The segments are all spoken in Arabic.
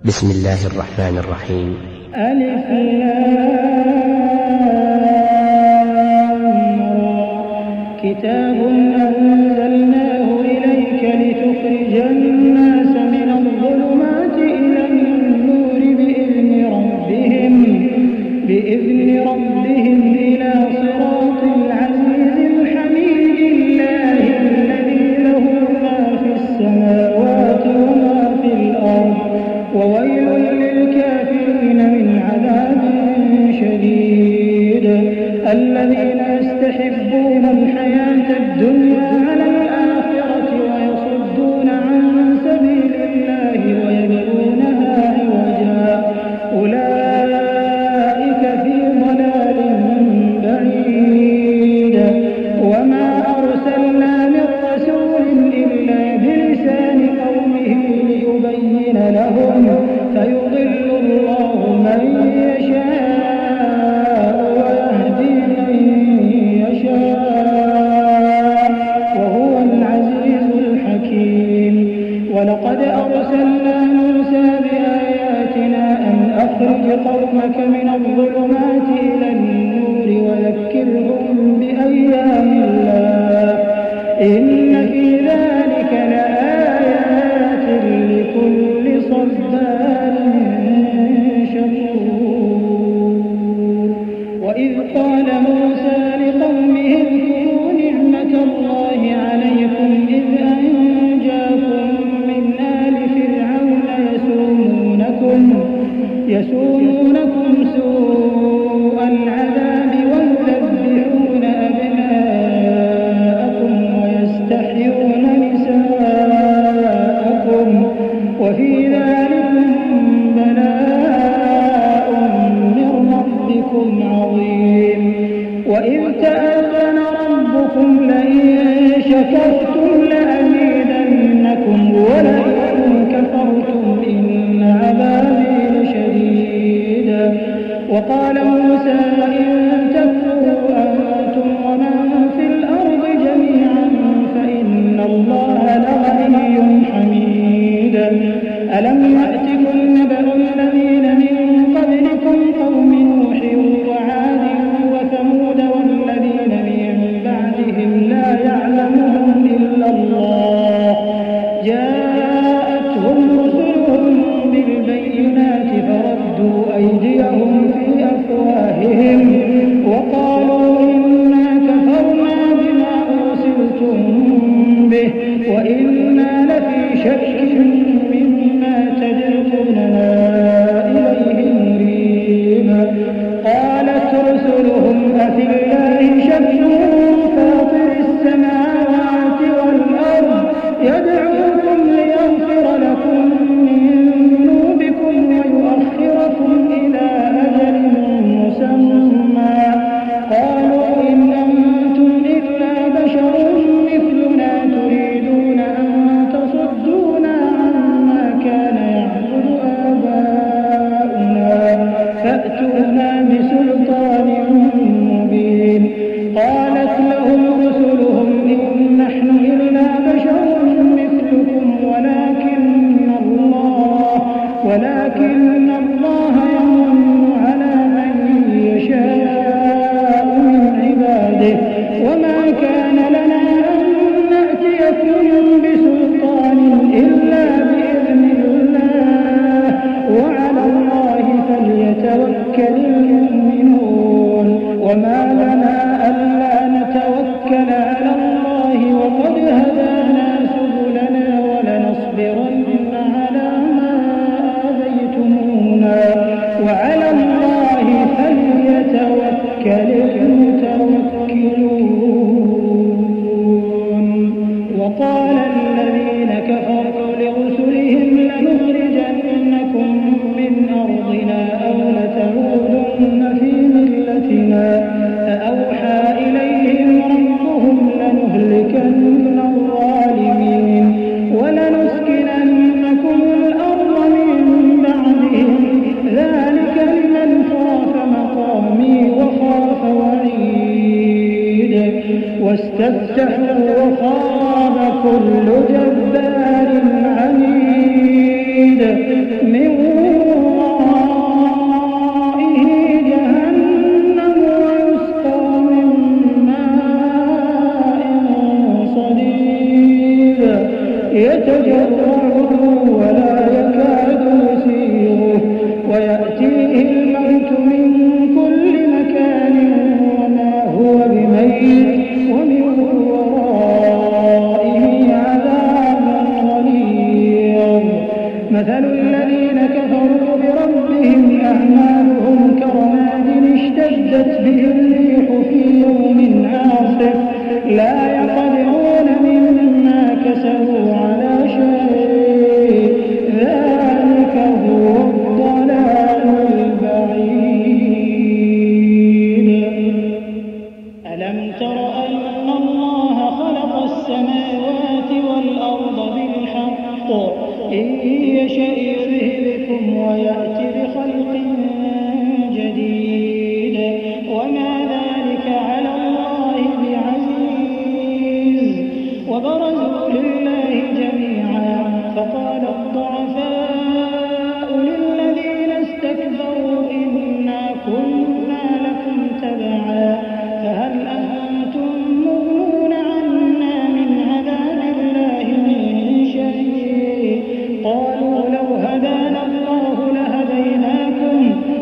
بسم الله الرحمن الرحيم. ألف كتاب أنزلناه إليك لتخرج الناس من الظلمات إلى النور بإذن ربهم إلى صراط العزيز الحميد الله الذي له ما في السماوات وما في الأرض وويل للكافرين من عذاب شديد. الذين يستحبون الحياة الدنيا على الآخرة ويصدون عن سبيل الله ويبغونها عوجا أولئك في ضلال بعيد. وما أرسلنا من رسول إلا بلسان قومه ليبين لهم فيضل الله من يشاء ويهدي من يشاء وهو العزيز الحكيم. ولقد أرسلنا موسى بآياتنا أن أخرج قومك من الظلمات إلى النور وذكرهم بأيام الله إن في ذلك لآيات لكل صبار شكور. وإذ قال موسى لقومه اذكروا نعمة الله عليكم إذ أنجاكم من آل فرعون يسومونكم سوء العذاب ويذبحون أبناءكم ويستحيون نساءكم وفي ذلكم بلاء من ربكم عظيم. وإذ تأذن ربكم لئن شكرتم لأزيدنكم ولئن كفرتم إن عذابي لشديد. وقال موسى إن تكفروا أنتم ومن في الأرض جميعا فإن الله لغني حميد. ألم يأتكم نبأ الذين من قبلكم قوم نوح وعاد وثمود والذين من بعدهم لا يعلمهم إلا الله جاءتهم رسلهم بالبينات فردوا أيديهم في أفواههم وقالوا إنا كفرنا بما أرسلتم به وإنا لفي شك مما تدعوننا إليه مريب. قالت رسلهم أفي الله شك فاطر السماوات والأرض يدعوكم ليغفر لكم من ذنوبكم ويؤخركم إلى أجل مسمى قالوا إن أنتم إلا بشر مثلنا تريدون أن تصدونا عما كان يعبد آباؤنا فأتونا بسلطان مبين. قالت لهم رسلهم إن نحن إلا بشر مثلكم ولكن الله يمن على من يشاء من عباده وما كان لنا أن نأتيكم بسلطان إلا بإذن الله وعلى الله فليتوكل المؤمنون. وما لنا ألا نتوكل على الله وقد هدانا سبلنا ولنصبرن على ما آذيتمونا كفروا بربهم أعمالهم كرماد اشتدت به الريح في يوم عاصف لا يقدرون مما كسبوا على شيء ذلك هو الضلال البعيد. ألم تر أن الله خلق السماوات والأرض بالحق إن يشأ يذهبكم ويأتي بخلق جديد وما ذلك على الله بعزيز. وبرزوا لله جميعا فقال الضعفاء للذين استكبروا إنا كنا لكم تبعا فهل أنتم مغنون عنا من عذاب الله من شيء قالوا لو هدانا الله لهديناكم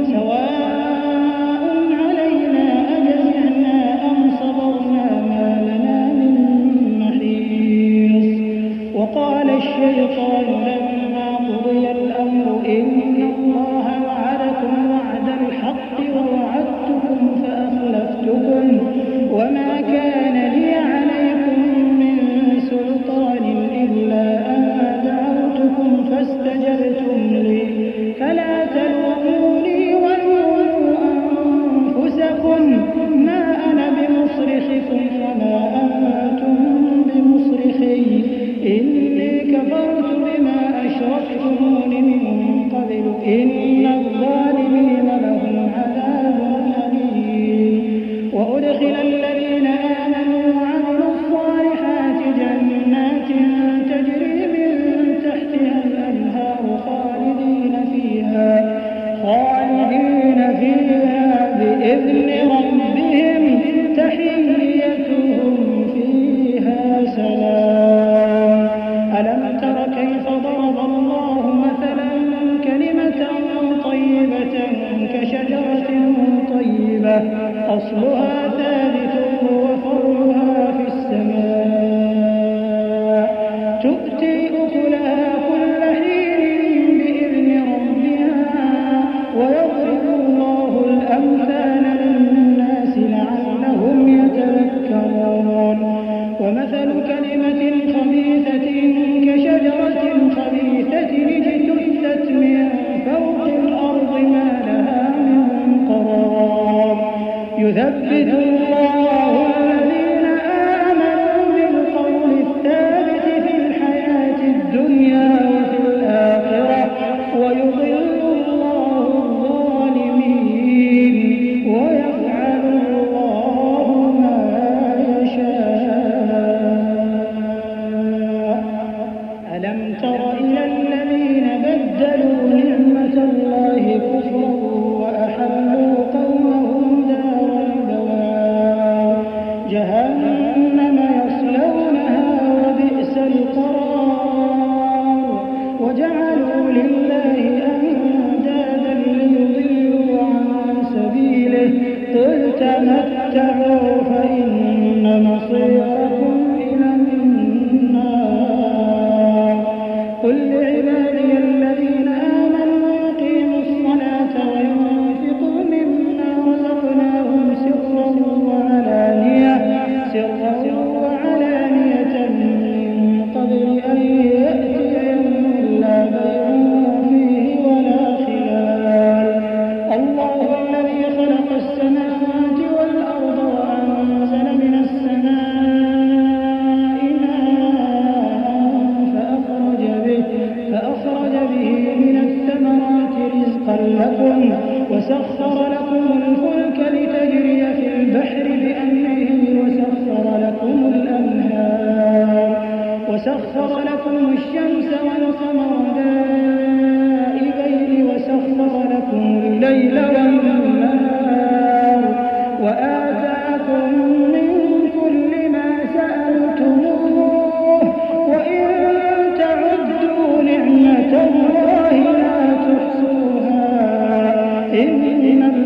سواء علينا أجزعنا أم صبرنا ما لنا من محيص. وقال الشيطان لما قضي الأمر إن الله وعدكم وعد الحق ووعدتكم فأخلفتكم وما كان لي عليكم من سلطان إلا أن دعوتكم فاستجبتم لي فلا تلوموني ولوموا أنفسكم ما أنا بمصرخكم وما أنتم بمصرخي إني كفرت بما أشركتمون من قبل إن الظالمين لهم عذاب أليم. وأدخل الذين آمنوا وعملوا الصالحات جنات تجري من تحتها الأنهار خالدين فيها بإذن ربهم تحيتهم فيها سلام. ألم تر كيف ضرب الله مثلا كلمة طيبة كشجرة طيبة أصلها ثابت وفرعها في السماء تؤتي أكلها كل حين بإذن ربها ويضرب الله الأمثال للناس لعلهم يتذكرون. ومثل كلمة خبيثة كشجرة خبيثة اجتثت من فوق الأرض ما لها من قرار يثبت الله الذين آمنوا بالقول الثابت في الحياة الدنيا وفي الآخرة ويضل الله الظالمين ويفعل الله ما يشاء. ألم تر إلى الذين بدلوا نعمة الله كفرا وأحلوا قومهم دار البوار جهنم يصلونها وبئس القرار وجعلوا لله أندادا ليضلوا عن سبيله قل تمتعوا فإن مصيركم إلى النار. قل لعبادي الذين آمنوا يقيموا الصلاة وينفقوا مما رزقناهم سرا وعلانية من قبل أن يأتي يوم لا بيع فيه ولا خلال. الله الذي خلق السماوات والأرض وأنزل من السماء ماء فأخرج به من الثمرات رزقا لكم وسخر لكم الفلك لتجري في البحر بأمره وسخر لكم الأنهار وسخر لكم الشمس والقمر دائبين وسخر لكم الليل والنهار وآتاكم من كل ما سألتموه وإن تعدوا نعمة الله لا تحصوها إن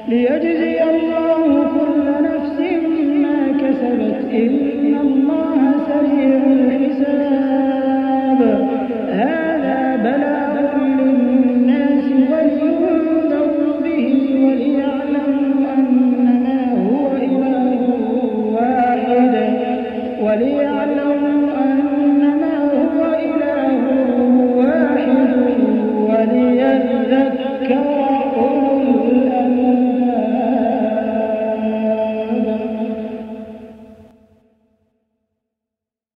ليجزي الله كل نفس ما كسبت إن الله سريع الحساب